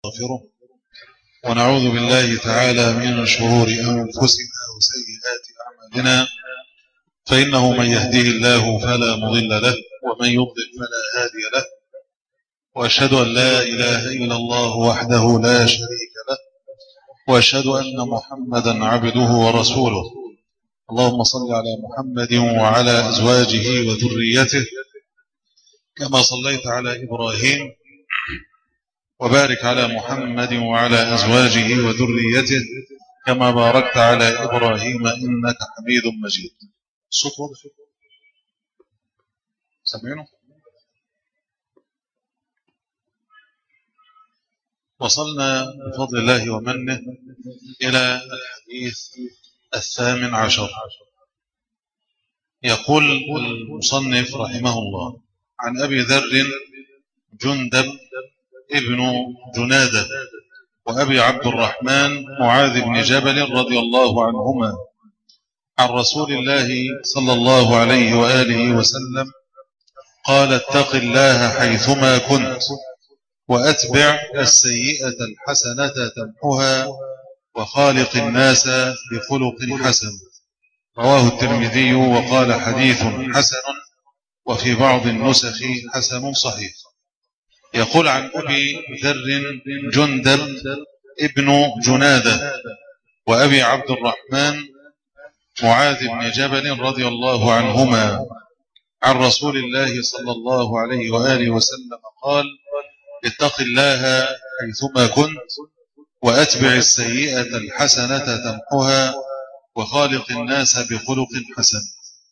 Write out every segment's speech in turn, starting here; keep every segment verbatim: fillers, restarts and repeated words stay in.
ونستغفره ونعوذ بالله تعالى من شرور أنفسنا وسيئات أعمالنا، فإنه من يهديه الله فلا مضل له ومن يضلل فلا هادي له، وأشهد أن لا إله إلا الله وحده لا شريك له، وأشهد أن محمدا عبده ورسوله. اللهم صل على محمد وعلى أزواجه وذريته كما صليت على إبراهيم، وبارك على محمد وعلى أزواجه وذريته كما باركت على إبراهيم إنك حميد مجيد. الصوت واضح؟ سمعينه؟ وصلنا بفضل الله ومنه إلى الحديث الثامن عشر. يقول المصنف رحمه الله: عن أبي ذر جندب ابن جنادة وأبي عبد الرحمن معاذ بن جبل رضي الله عنهما عن رسول الله صلى الله عليه وآله وسلم قال: اتق الله حيثما كنت وأتبع السيئة الحسنة تمحها وخالق الناس بخلق حسن. رواه الترمذي وقال حديث حسن، وفي بعض النسخ حسن صحيح. يقول عن أبي ذر جندب ابن جنادة وأبي عبد الرحمن معاذ بن جبل رضي الله عنهما عن رسول الله صلى الله عليه وآله وسلم قال: اتق الله حيثما كنت وأتبع السيئة الحسنة تمحها وخالق الناس بخلق حسن.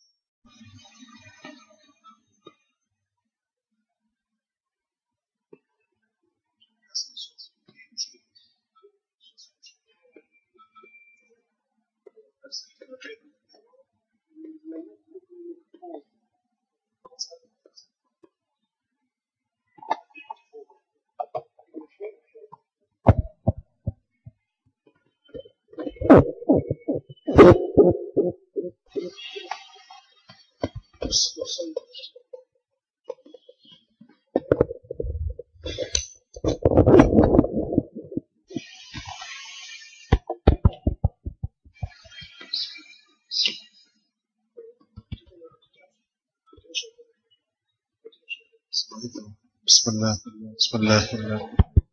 بسم الله بسم الله بسم الله.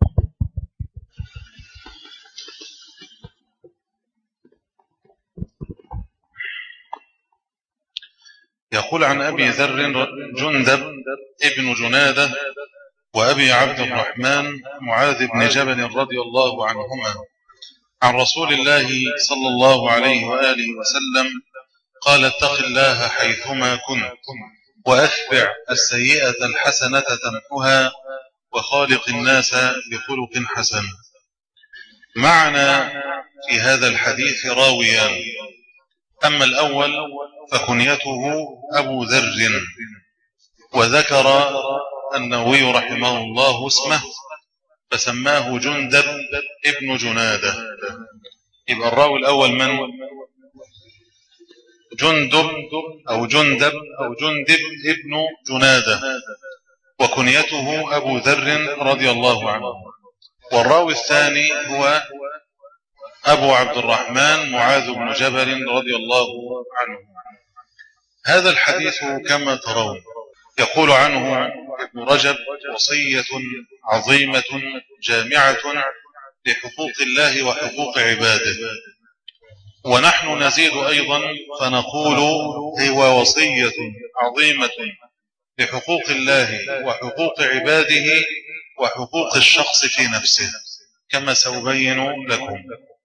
يقول عن أبي ذر جندب ابن جنادة وأبي عبد الرحمن معاذ بن جبل رضي الله عنهما عن رسول الله صلى الله عليه وآله وسلم قال: اتق الله حيثما كنت وأتبع السيئة الحسنة تمحها وخالق الناس بخلق حسن. معنا في هذا الحديث راويان، أما الأول فكنيته أبو ذر، وذكر النووي رحمه الله اسمه فسماه جندب ابن جنادة. يبقى الراوي الأول من؟ جندب أو جندب أو جندب ابن جنادة، وكنيته أبو ذر رضي الله عنه. والراوي الثاني هو أبو عبد الرحمن معاذ بن جبل رضي الله عنه. هذا الحديث كما ترون يقول عنه ابن رجب: وصية عظيمة جامعة لحقوق الله وحقوق عباده. ونحن نزيد أيضا فنقول: هو وصية عظيمة لحقوق الله وحقوق عباده وحقوق الشخص في نفسه، كما سأبين لكم.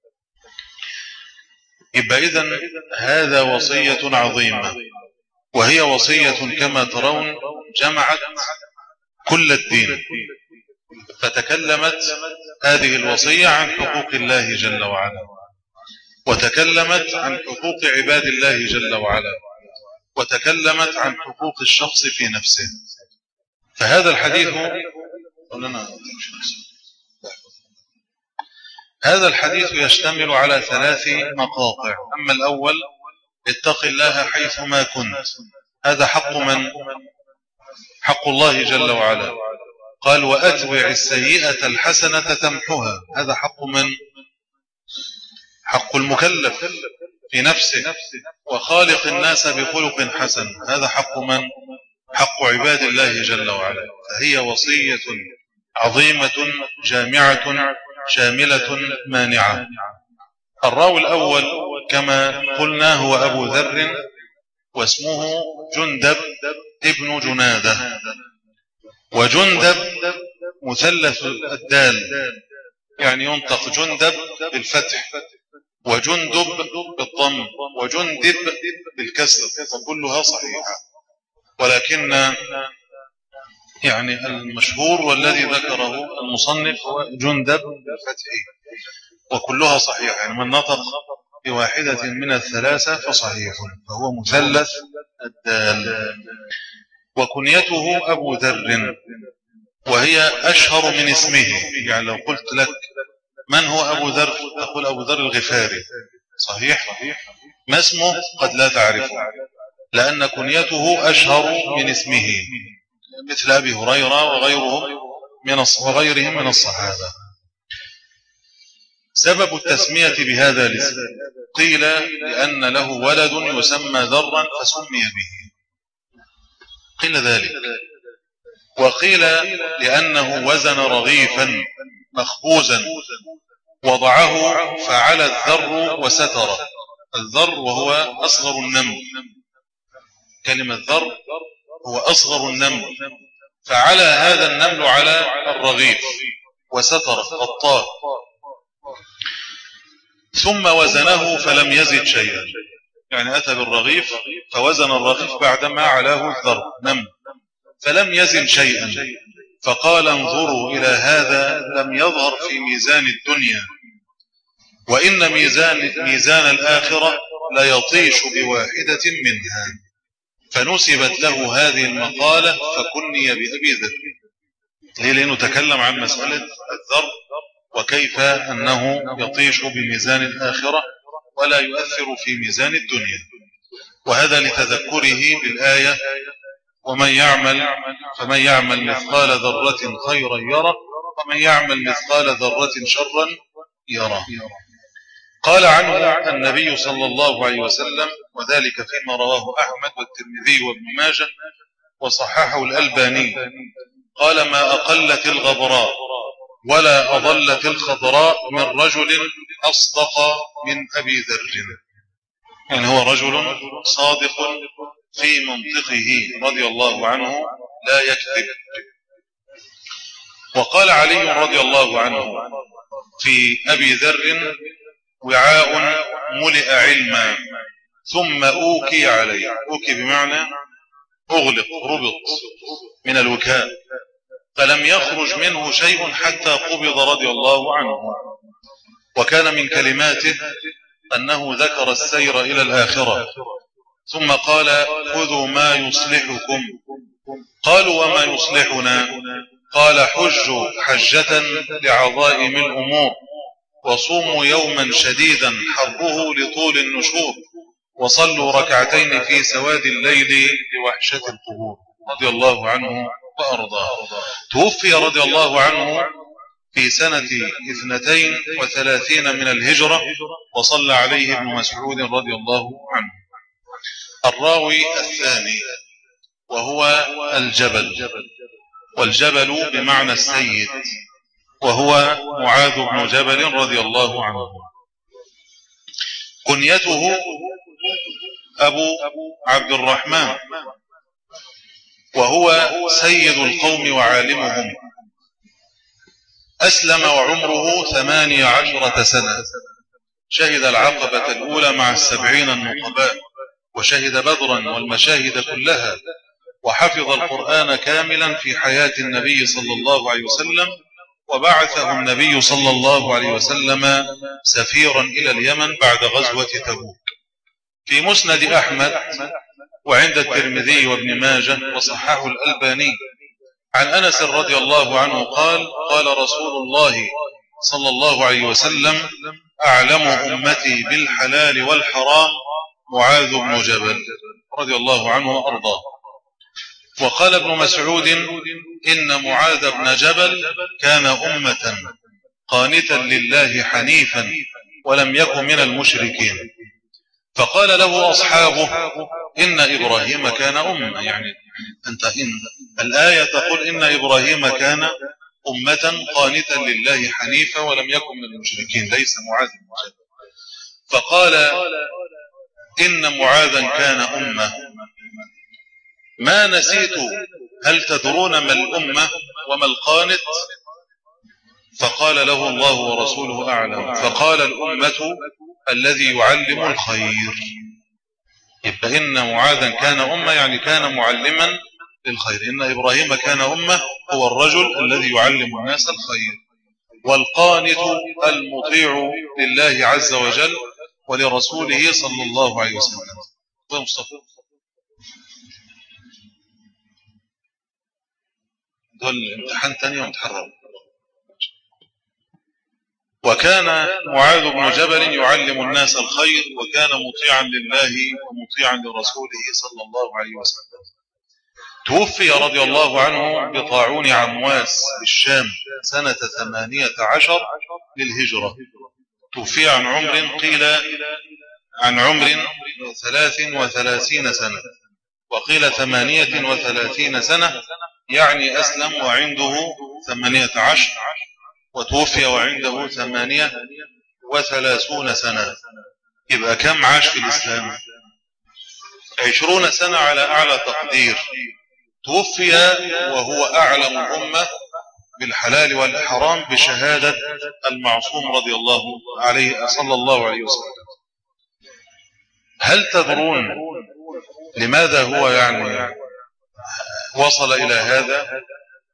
يبقى إذن هذا وصية عظيمة، وهي وصية كما ترون جمعت كل الدين، فتكلمت هذه الوصية عن حقوق الله جل وعلا، وتكلمت عن حقوق عباد الله جل وعلا، وتكلمت عن حقوق الشخص في نفسه. فهذا الحديث هذا الحديث يشتمل على ثلاث مقاطع. أما الأول: اتق الله حيثما كنت. هذا حق من؟ حق الله جل وعلا. قال وأتبع السيئة الحسنة تمحها. هذا حق من؟ حق المكلف في نفسه. وخالق الناس بخلق حسن، هذا حق من؟ حق عباد الله جل وعلا. فهي وصية عظيمة جامعة شاملة مانعة. الراوي الأول كما قلنا هو أبو ذر، واسمه جندب ابن جنادة. وجندب مثلث الدال، يعني ينطق جندب بالفتح، وجندب بالضم، وجندب بالكسر، وكلها صحيحة. ولكن يعني المشهور والذي ذكره المصنف هو جندب بالفتح، وكلها صحيحة. يعني من نطق بواحدة من الثلاثة فصحيح، فهو مثلث الدال. وكنيته أبو ذر، وهي أشهر من اسمه. يعني لو قلت لك من هو أبو ذر تقول أبو ذر الغفاري، صحيح؟ ما اسمه قد لا تعرفه، لأن كنيته أشهر من اسمه، مثل أبي هريرة وغيرهم من وغيرهم من الصحابة. سبب التسمية بهذا الاسم قيل لأن له ولد يسمى ذرا فسمي به، قيل ذلك. وقيل لأنه وزن رغيفا مخبوزا وضعه فعلى الذر وستر. الذر وهو أصغر النمل، كلمة ذر هو أصغر النمل، فعلى هذا النمل على الرغيف وستر غطاه، ثم وزنه فلم يزد شيئا. يعني أتى بالرغيف فوزن الرغيف بعدما علاه الذر نمل فلم يزن شيئا، فقال انظروا إلى هذا لم يظهر في ميزان الدنيا، وإن ميزان, ميزان الآخرة لا يطيش بواحدة منها. فنسبت له هذه المقالة فكني بأبي ذر. ليه؟ لأنه تكلم عن مسألة الذر وكيف أنه يطيش بميزان الآخرة ولا يؤثر في ميزان الدنيا، وهذا لتذكره بالآية ومن يعمل فمن يعمل مثقال ذرة خيرا يره ومن يعمل مثقال ذرة شرا يره. قال عنه النبي صلى الله عليه وسلم، وذلك فيما رواه أحمد والترمذي وابن ماجه وصححه الألباني، قال ما أقلت الغبراء ولا أضلت الخضراء من رجل أصدق من أبي ذر. يعني هو رجل صادق في منطقه رضي الله عنه لا يكذب. وقال علي رضي الله عنه في أبي ذر وعاء ملئ علما ثم أوكي عليه. أوكي بمعنى أغلق، ربط من الوكاء، فلم يخرج منه شيء حتى قبض رضي الله عنه. وكان من كلماته أنه ذكر السير إلى الآخرة ثم قال خذوا ما يصلحكم. قالوا وما يصلحنا؟ قال حجوا حجة لعظائم الأمور، وصوموا يوما شديدا حره لطول النشور، وصلوا ركعتين في سواد الليل لوحشة القبور. رضي الله عنه وأرضاه. توفي رضي الله عنه في سنة اثنتين وثلاثين من الهجرة، وصلى عليه ابن مسعود رضي الله عنه. الراوي الثاني وهو الجبل، والجبل بمعنى السيد، وهو معاذ بن جبل رضي الله عنه. كنيته أبو عبد الرحمن، وهو سيد القوم وعالمهم. أسلم وعمره ثمانية عشرة سنة، شهد العقبة الأولى مع السبعين النقباء، وشهد بدرا والمشاهد كلها، وحفظ القرآن كاملا في حياة النبي صلى الله عليه وسلم، وبعثه النبي صلى الله عليه وسلم سفيرا إلى اليمن بعد غزوة تبوك. في مسند أحمد وعند الترمذي وابن ماجه وصححه الألباني عن أنس رضي الله عنه قال قال رسول الله صلى الله عليه وسلم أعلم أمتي بالحلال والحرام معاذ بن جبل رضي الله عنه وأرضاه. وقال ابن مسعود إن معاذ بن جبل كان أمة قانتا لله حنيفا ولم يكن من المشركين. فقال له أصحابه إن إبراهيم كان أمة، يعني أنت إن الآية تقول إن إبراهيم كان أمة قانتا لله حنيفا ولم يكن من المشركين، ليس معاذ بن جبل. فقال إن معاذا كان أمة ما نسيت، هل تدرون ما الأمة وما القانت؟ فقال له الله ورسوله أعلم. فقال الأمة الذي يعلم الخير. يبقى إن معاذا كان أمة يعني كان معلما للخير. إن إبراهيم كان أمة هو الرجل الذي يعلم الناس الخير. والقانت المطيع لله عز وجل ولرسوله صلى الله عليه وسلم. مصطفى دول امتحان تاني ومتحرر. وكان معاذ بن جبل يعلم الناس الخير وكان مطيعا لله ومطيعا لرسوله صلى الله عليه وسلم. توفي رضي الله عنه بطاعون عمواس بالشام سنة ثمانية عشر للهجرة. توفي عن عمر قيل عن عمر ثلاث وثلاثين سنة وقيل ثمانية وثلاثين سنة، يعني أسلم وعنده ثمانية عشر وتوفي وعنده ثمانية وثلاثون سنة. يبقى كم عاش في الإسلام؟ عشرون سنة على أعلى تقدير. توفي وهو أعلم الأمة بالحلال والحرام بشهادة المعصوم رضي الله عليه صلى الله عليه وسلم. هل تدرون لماذا هو يعني وصل إلى هذا؟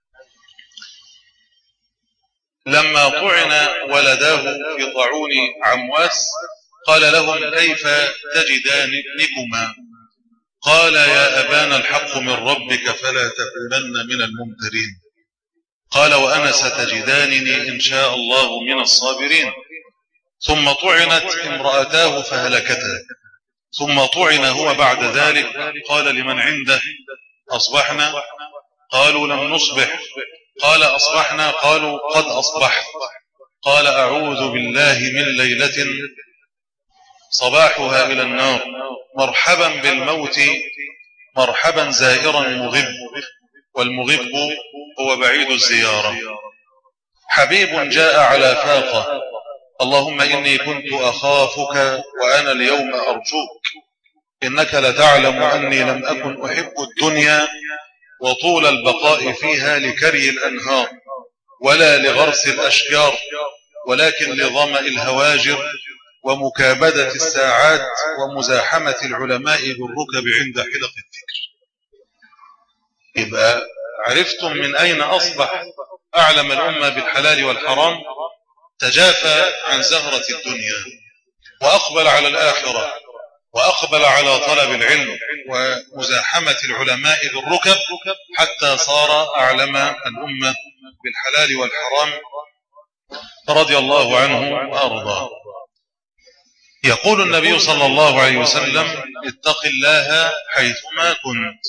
لما طعن ولداه في طاعون عمواس قال لهم كيف تجدانكما؟ قال يا أبانا الحق من ربك فلا تكونن من الممترين. قال وأنا ستجدانني إن شاء الله من الصابرين. ثم طعنت امرأتاه فهلكتا. ثم طعن هو بعد ذلك قال لمن عنده أصبحنا؟ قالوا لم نصبح. قال أصبحنا؟ قالوا قد أصبحت. قال أعوذ بالله من ليلة صباحها إلى النار، مرحبا بالموت مرحبا زائرا مغب، والمغب هو بعيد الزيارة. حبيب جاء على فاقة، اللهم إني كنت أخافك وأنا اليوم أرجوك، إنك لتعلم أني لم أكن أحب الدنيا وطول البقاء فيها لكري الأنهار ولا لغرس الأشجار، ولكن لظمأ الهواجر ومكابدة الساعات ومزاحمة العلماء بالركب عند حلق الذكر. يبقى عرفتم من أين أصبح أعلم الأمة بالحلال والحرام؟ تجافى عن زهرة الدنيا وأقبل على الآخرة وأقبل على طلب العلم ومزاحمة العلماء بالركب حتى صار أعلم الأمة بالحلال والحرام رضي الله عنه وأرضاه. يقول النبي صلى الله عليه وسلم اتق الله حيثما كنت.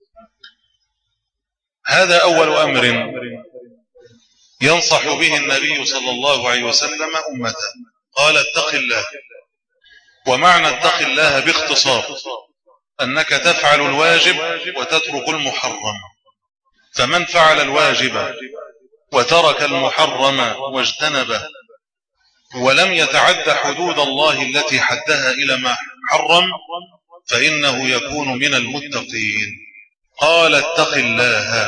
هذا أول أمر ينصح به النبي صلى الله عليه وسلم أمته. قال اتق الله، ومعنى اتق الله باختصار أنك تفعل الواجب وتترك المحرم. فمن فعل الواجب وترك المحرم واجتنبه ولم يتعد حدود الله التي حدها إلى ما حرم فإنه يكون من المتقين. قال اتق الله.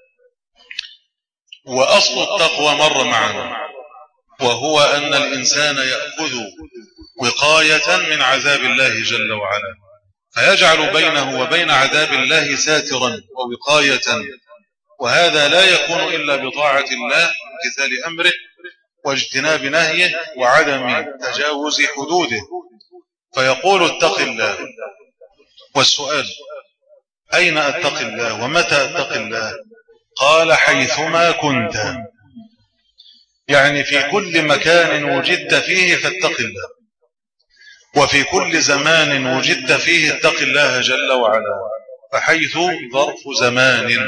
وأصل التقوى مر معنا، وهو أن الإنسان يأخذ وقاية من عذاب الله جل وعلا، فيجعل بينه وبين عذاب الله ساترا ووقاية، وهذا لا يكون إلا بطاعة الله وامتثال أمره واجتناب نهيه وعدم تجاوز حدوده. فيقول اتق الله. والسؤال أين أتق الله ومتى أتق الله؟ قال حيثما كنت، يعني في كل مكان وجدت فيه فاتق الله، وفي كل زمان وجدت فيه اتق الله جل وعلا. فحيث ظرف زمان،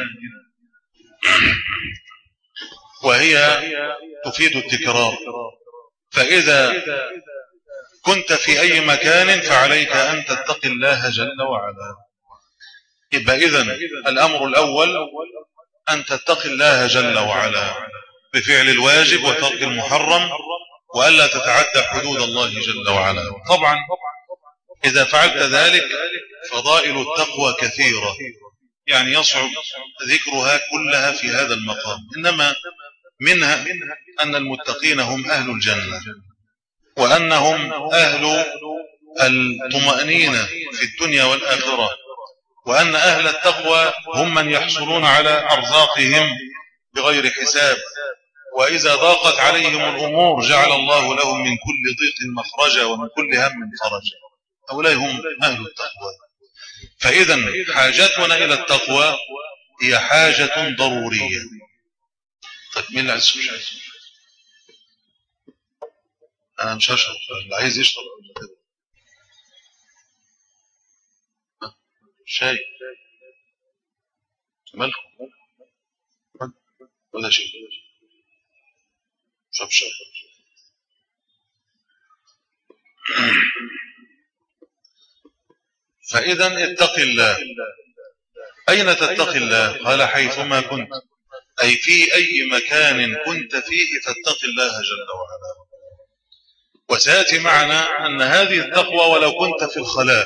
وهي تفيد التكرار، فإذا كنت في أي مكان فعليك أن تتقي الله جل وعلا. يبقى إذن الأمر الأول أن تتقي الله جل وعلا بفعل الواجب وترك المحرم، وألا تتعدى حدود الله جل وعلا. طبعا إذا فعلت ذلك فضائل التقوى كثيرة، يعني يصعب ذكرها كلها في هذا المقام، إنما منها أن المتقين هم أهل الجنة، وأنهم أهل الطمأنينة في الدنيا والآخرة، وأن أهل التقوى هم من يحصلون على أرزاقهم بغير حساب، وإذا ضاقت عليهم الأمور جعل الله لهم من كل ضيق مخرجا ومن كل هم فرجا. هؤلاء هم أهل التقوى. فإذا حاجتنا إلى التقوى هي حاجة ضرورية. طيب مين اللي عايز يشرب؟ أنا مش هشرب، اللي عايز يشرب شاي مالكم ولا شيء؟ شرب شاي. فإذا اتق الله. أين تتقي الله؟ قال حيثما كنت، أي في أي مكان كنت فيه فاتق الله جل وعلا. وسيأتي معنا أن هذه التقوى ولو كنت في الخلاء،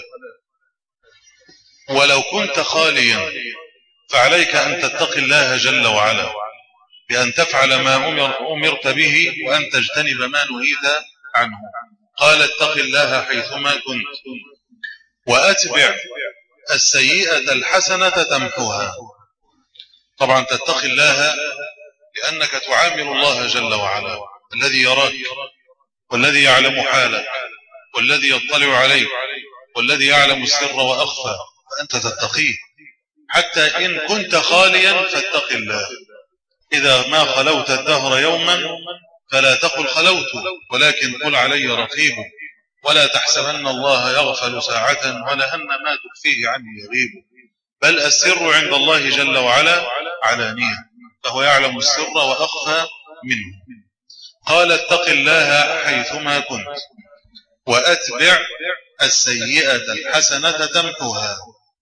ولو كنت خاليا، فعليك أن تتقي الله جل وعلا بأن تفعل ما أمر أمرت به وأن تجتنب ما نهيت عنه. قال اتق الله حيثما كنت وأتبع السيئة الحسنة تمحوها. طبعا تتقي الله لأنك تعامل الله جل وعلا الذي يراك والذي يعلم حالك والذي يطلع عليك والذي يعلم السر وأخفى، فأنت تتقيه. حتى إن كنت خاليا فاتق الله. إذا ما خلوت الدهر يوما فلا تقل خلوت، ولكن قل علي رقيب، ولا تحسبن الله يغفل ساعة ولا أن ما تخفيه عني يغيب، بل السر عند الله جل وعلا علانية، فهو يعلم السر وأخفى منه. قال اتق الله حيثما كنت وأتبع السيئة الحسنة تمحوها.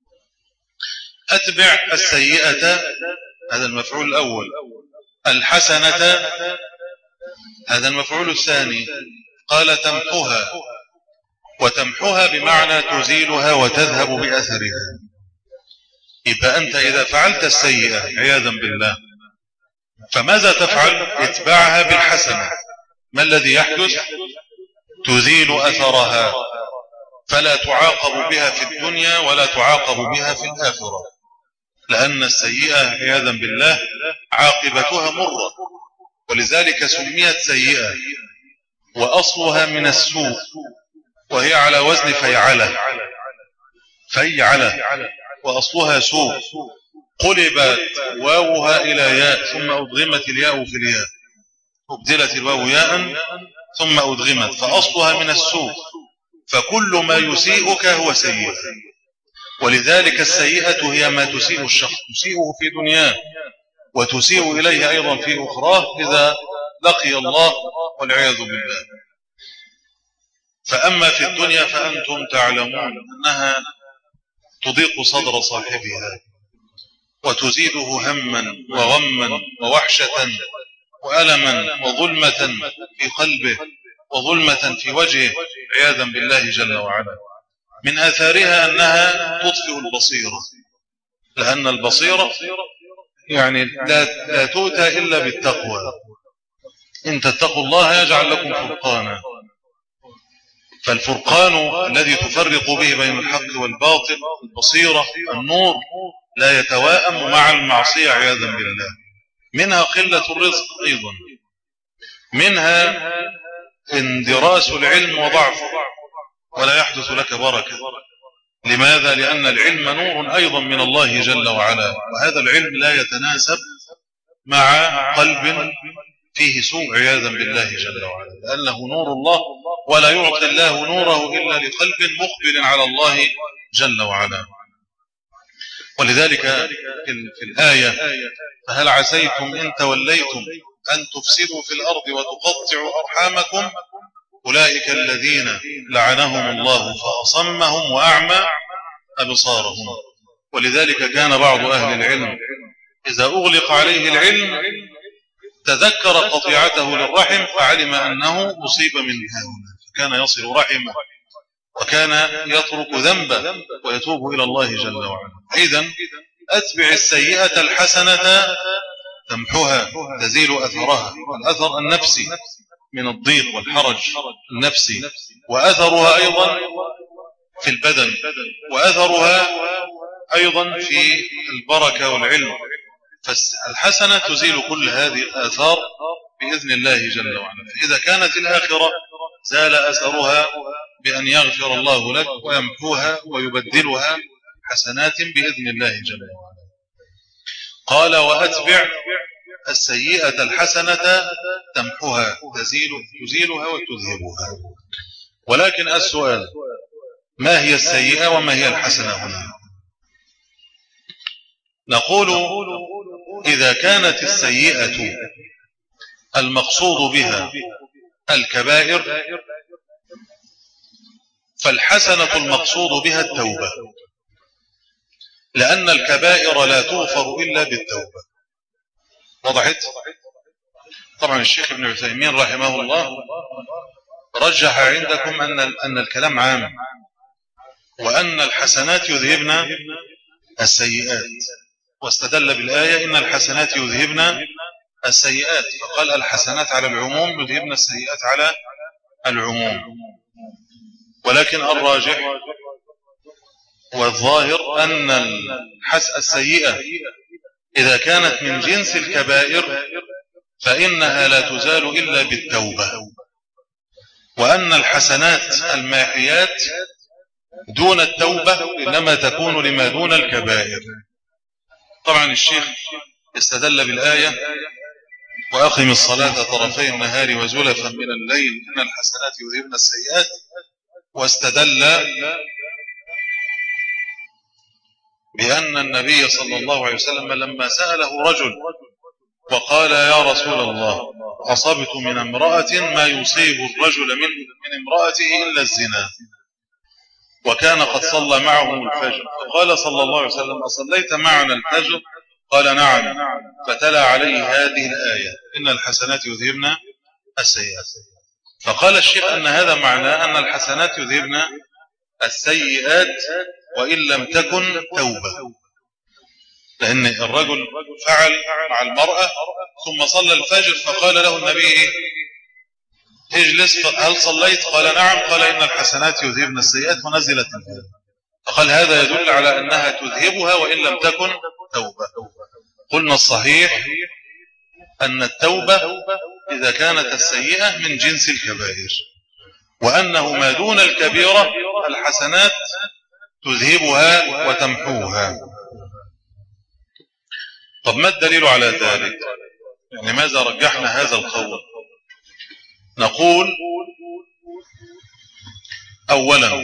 أتبع السيئة هذا المفعول الأول، الحسنة هذا المفعول الثاني. قال تمحوها، وتمحوها بمعنى تزيلها وتذهب بأثرها. يبقى أنت إذا فعلت السيئة عياذا بالله فماذا تفعل؟ اتبعها بالحسنة. ما الذي يحدث؟ تزيل أثرها، فلا تعاقب بها في الدنيا ولا تعاقب بها في الآخرة، لأن السيئة عياذا بالله عاقبتها مرة، ولذلك سميت سيئة، وأصلها من السوء، وهي على وزن فيعلة فيعلة وأصلها سوء، قلبت واوها إلى ياء ثم أدغمت الياء في الياء، أبدلت الواو ياء ثم أدغمت، فأصلها من السوء، فكل ما يسيئك هو سيئة. ولذلك السيئة هي ما تسيء الشخص، تسيئه في دنياه وتسيء إليه أيضا في أخراه إذا لقي الله والعياذ بالله. فأما في الدنيا فأنتم تعلمون أنها تضيق صدر صاحبها وتزيده هما وغما ووحشة وألما وظلمة في قلبه وظلمة في وجهه عياذا بالله جل وعلا. من آثارها أنها تطفئ البصيرة، لأن البصيرة يعني لا, لا تؤتى إلا بالتقوى. إن تتقوا الله يجعل لكم فرقانا، فالفرقان الذي تفرق به بين الحق والباطل، البصيرة النور، لا يتواءم مع المعصية عياذا بالله. منها قلة الرزق أيضا، منها اندراس العلم وضعفه ولا يحدث لك بركة. لماذا؟ لأن العلم نور أيضا من الله جل وعلا، وهذا العلم لا يتناسب مع قلب فيه سوء عياذا بالله جل وعلا، لأنه نور الله، ولا يعطي الله نوره إلا لقلب مقبل على الله جل وعلا. ولذلك في الآية فهل عسيتم إن توليتم أن تفسدوا في الأرض وتقطعوا أرحامكم أولئك الذين لعنهم الله فأصمهم وأعمى أبصارهم. ولذلك كان بعض أهل العلم إذا أغلق عليه العلم تذكر قطيعته للرحم فعلم أنه أصيب من هؤلاء، فكان يصل رحمه وكان يترك ذنبه ويتوب إلى الله جل وعلا. إذن أتبع السيئة الحسنة تمحها تزيل أثرها، والأثر النفسي من الضيق والحرج النفسي، وأثرها أيضا في البدن، وأثرها أيضا في البركة والعلم. فالحسنة تزيل كل هذه الآثار بإذن الله جل وعلا. فإذا كانت الآخرة زال أثرها بأن يغفر الله لك ويمحوها ويبدلها حسنات بإذن الله جل وعلا. قال وأتبع السيئة الحسنة تمحها تزيل تزيلها وتذهبها. ولكن السؤال ما هي السيئة وما هي الحسنة هنا؟ نقول إذا كانت السيئة المقصود بها الكبائر فالحسنة المقصود بها التوبة، لأن الكبائر لا تغفر إلا بالتوبة. وضحت؟ طبعا الشيخ ابن عثيمين رحمه الله رجح عندكم أن أن الكلام عام، وأن الحسنات يذهبن السيئات، واستدل بالآية إن الحسنات يذهبن السيئات، فقال الحسنات على العموم يذهبن السيئات على العموم. ولكن الراجح والظاهر أن السيئة إذا كانت من جنس الكبائر فإنها لا تزال إلا بالتوبة، وأن الحسنات الماحيات دون التوبة إنما تكون لما دون الكبائر. طبعا الشيخ استدل بالآية وأقم الصلاة طرفي النهار وزلفا من الليل إن الحسنات يذهبن السيئات، واستدل بأن النبي صلى الله عليه وسلم لما سأله رجل وقال يا رسول الله أصبت من امرأة ما يصيب الرجل من, من امرأته إلا الزنا، وكان قد صلى معهم الفجر، فقال صلى الله عليه وسلم أصليت معنا الفجر؟ قال نعم، فتلا عليه هذه الآية إن الحسنات يذهبن السيئات. فقال الشيخ أن هذا معناه أن الحسنات يذهبن السيئات وإن لم تكن توبة، لأن الرجل فعل مع المرأة ثم صلى الفجر فقال له النبي إيه؟ اجلس، هل صليت؟ قال نعم، قال إن الحسنات يذهبن السيئات ونزلت الآية، فقال هذا يدل على أنها تذهبها وإن لم تكن توبة. قلنا الصحيح أن التوبة إذا كانت السيئة من جنس الكبائر، وأنه ما دون الكبيرة الحسنات تذهبها وتمحوها. طب ما الدليل على ذلك؟ يعني لماذا رجحنا هذا القول؟ نقول أولا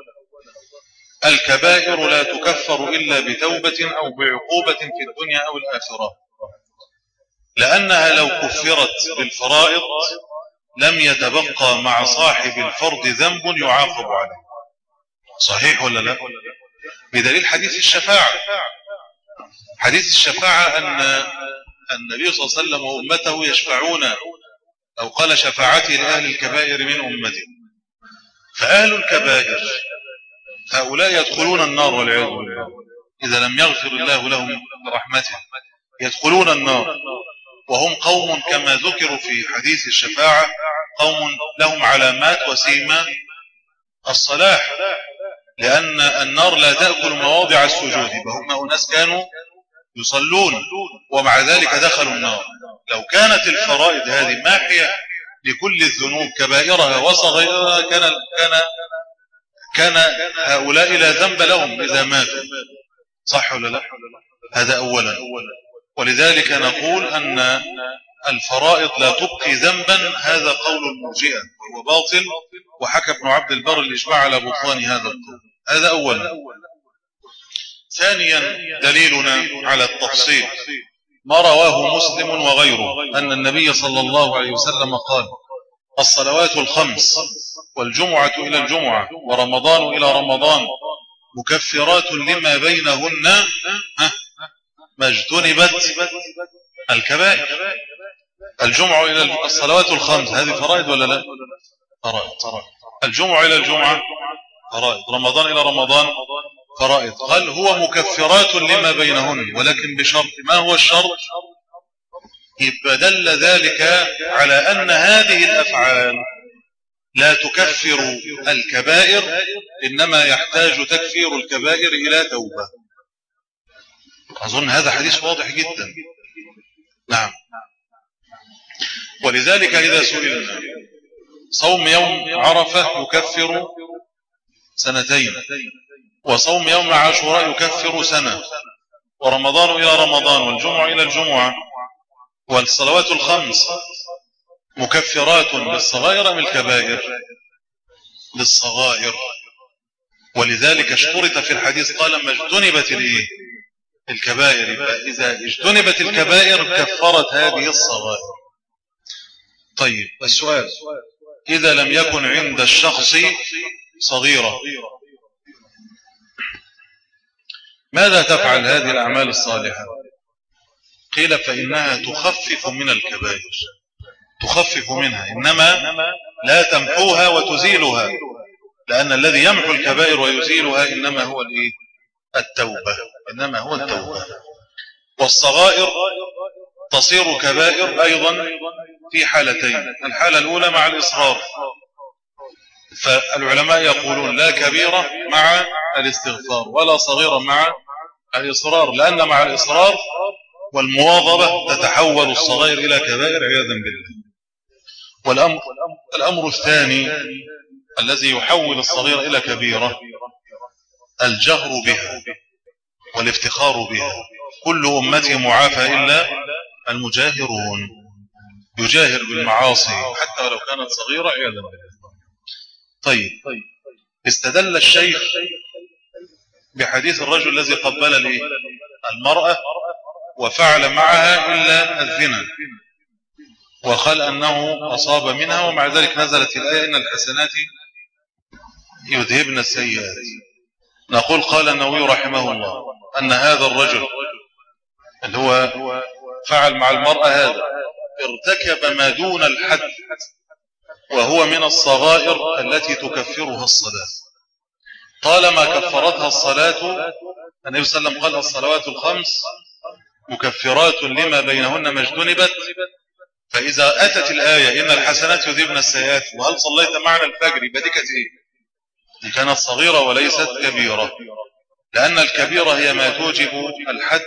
الكبائر لا تكفر إلا بتوبة أو بعقوبة في الدنيا أو الآخرة، لأنها لو كفرت بالفرائض لم يتبقى مع صاحب الفرض ذنب يعاقب عليه. صحيح ولا لا؟ بدليل حديث الشفاعة. حديث الشفاعة أن النبي صلى الله عليه وسلم وأمته يشفعون، أو قال شفاعتي لأهل الكبائر من أمتي. فأهل الكبائر هؤلاء يدخلون النار والعياذ بالله إذا لم يغفر الله لهم برحمته، يدخلون النار وهم قوم كما ذكروا في حديث الشفاعة قوم لهم علامات وسيمة الصلاح، لأن النار لا تأكل مواضع السجود، وهم أناس كانوا يصلون ومع ذلك دخلوا النار. لو كانت الفرائض هذه ماحية لكل الذنوب كبائرها وصغيرها كان كان كان هؤلاء لا ذنب لهم إذا ماتوا. صح ولا لا؟ هذا أولا. ولذلك نقول أن الفرائض لا تبقي ذنبا، هذا قول المرجئة وهو باطل، وحكى ابن عبد البر الإجماع على بطلان هذا القول. هذا أولا. ثانيا دليلنا على التفصيل ما رواه مسلم وغيره أن النبي صلى الله عليه وسلم قال: الصلوات الخمس والجمعة إلى الجمعة ورمضان إلى رمضان مكفرات لما بينهن ما اجتنبت الكبائر. الجمعة إلى الصلوات الخمس هذه فرائض ولا لا؟ فرائض. الجمعة إلى الجمعة فرائض، رمضان إلى رمضان فرائض. قال هو مكفرات لما بينهن، ولكن بشرط. ما هو الشرط؟ يبقى دل ذلك على أن هذه الأفعال لا تكفر الكبائر، إنما يحتاج تكفير الكبائر إلى توبة. أظن هذا حديث واضح جدا. نعم. ولذلك إذا سئلنا صوم يوم عرفة يكفر سنتين، وصوم يوم عاشوراء يكفر سنة، ورمضان إلى رمضان والجمعة إلى الجمعة والصلوات الخمس مكفرات للصغائر من الكبائر؟ للصغائر. ولذلك اشترط في الحديث قال ما اجتنبت الايه الكبائر. إذا اجتنبت الكبائر كفرت هذه الصغائر. طيب السؤال: إذا لم يكن عند الشخص صغيرة ماذا تفعل هذه الأعمال الصالحة؟ قيل فإنها تخفف من الكبائر، تخفف منها، إنما لا تمحوها وتزيلها، لأن الذي يمحو الكبائر ويزيلها إنما هو الإيه؟ التوبة. إنما هو التوبة. والصغائر تصير كبائر أيضا في حالتين: الحالة الأولى مع الإصرار، فالعلماء يقولون لا كبيرة مع الاستغفار ولا صغيرة مع الإصرار، لأن مع الإصرار والمواظبة تتحول الصغائر إلى كبائر عياذا بالله. والأمر الأمر الثاني الذي يحول الصغيرة إلى كبيرة الجهر بها والافتخار بها. كل أمتي معافى إلا المجاهرون، يجاهر بالمعاصي حتى ولو كانت صغيرة عياذا بالله. طيب، استدل الشيخ بحديث الرجل الذي قبل المرأة وفعل معها إلا الزنا، وقال أنه أصاب منها، ومع ذلك نزلت الآية إن الحسنات يذهبن السيئات. نقول قال النووي رحمه الله أن هذا الرجل اللي هو فعل مع المرأة هذا ارتكب ما دون الحد، وهو من الصغائر التي تكفرها الصلاة. طالما كفرتها الصلاة، النبي صلى الله عليه وسلم قال الصلوات الخمس مكفرات لما بينهن ما اجتنبت. فإذا أتت الآية إن الحسنات يذهبن السيئات وهل صليت معنا الفجر، يبقى دي كانت إيه؟ دي كانت صغيرة وليست كبيرة، لأن الكبيرة هي ما توجب الحد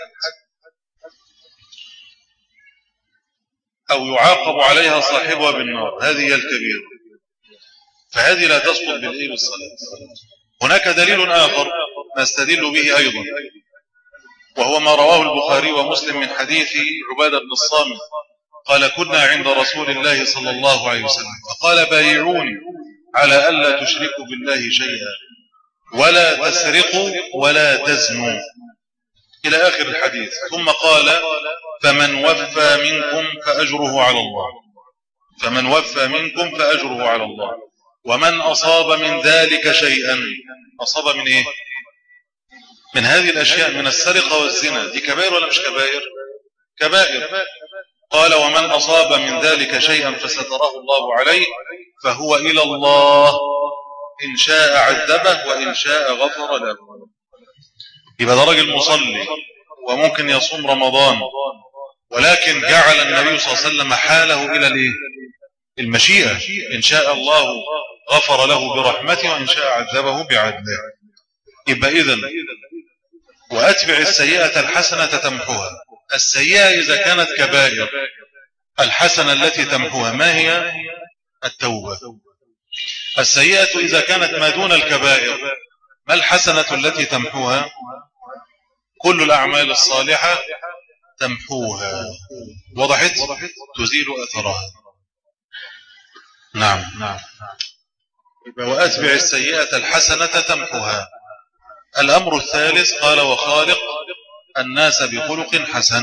أو يعاقب عليها صاحبها بالنار، هذه هي الكبيرة، فهذه لا تسقط بالإيه بالصلاة. هناك دليل آخر نستدل به أيضا، وهو ما رواه البخاري ومسلم من حديث عبادة بن الصامت قال كنا عند رسول الله صلى الله عليه وسلم فقال بايعوني على ألا تشركوا بالله شيئا ولا تسرقوا ولا تزنوا إلى آخر الحديث. ثم قال فمن وفى منكم فأجره على الله، فمن وفى منكم فأجره على الله، ومن أصاب من ذلك شيئا، أصاب من إيه؟ من هذه الأشياء، من السرقة والزنا، دي كبائر ولا مش كبائر؟ كبائر. قال ومن أصاب من ذلك شيئا فستره الله عليه فهو إلى الله إن شاء عذبه وإن شاء غفر له. يبقى ده راجل مصلي وممكن يصوم رمضان، ولكن جعل النبي صلى الله عليه وسلم حاله إلى المشيئة، إن شاء الله غفر له برحمته وإن شاء عذبه بعدله. يبقى إذن وأتبع السيئة الحسنة تمحوها. السيئة إذا كانت كبائر، الحسنة التي تمحوها ما هي؟ التوبة. السيئة إذا كانت ما دون الكبائر، ما الحسنة التي تمحوها؟ كل الأعمال الصالحة تمحوها. وضحت؟ تزيل أثرها. نعم. وأتبع السيئة الحسنة تمحوها. الأمر الثالث قال وخالق الناس بخلق حسن.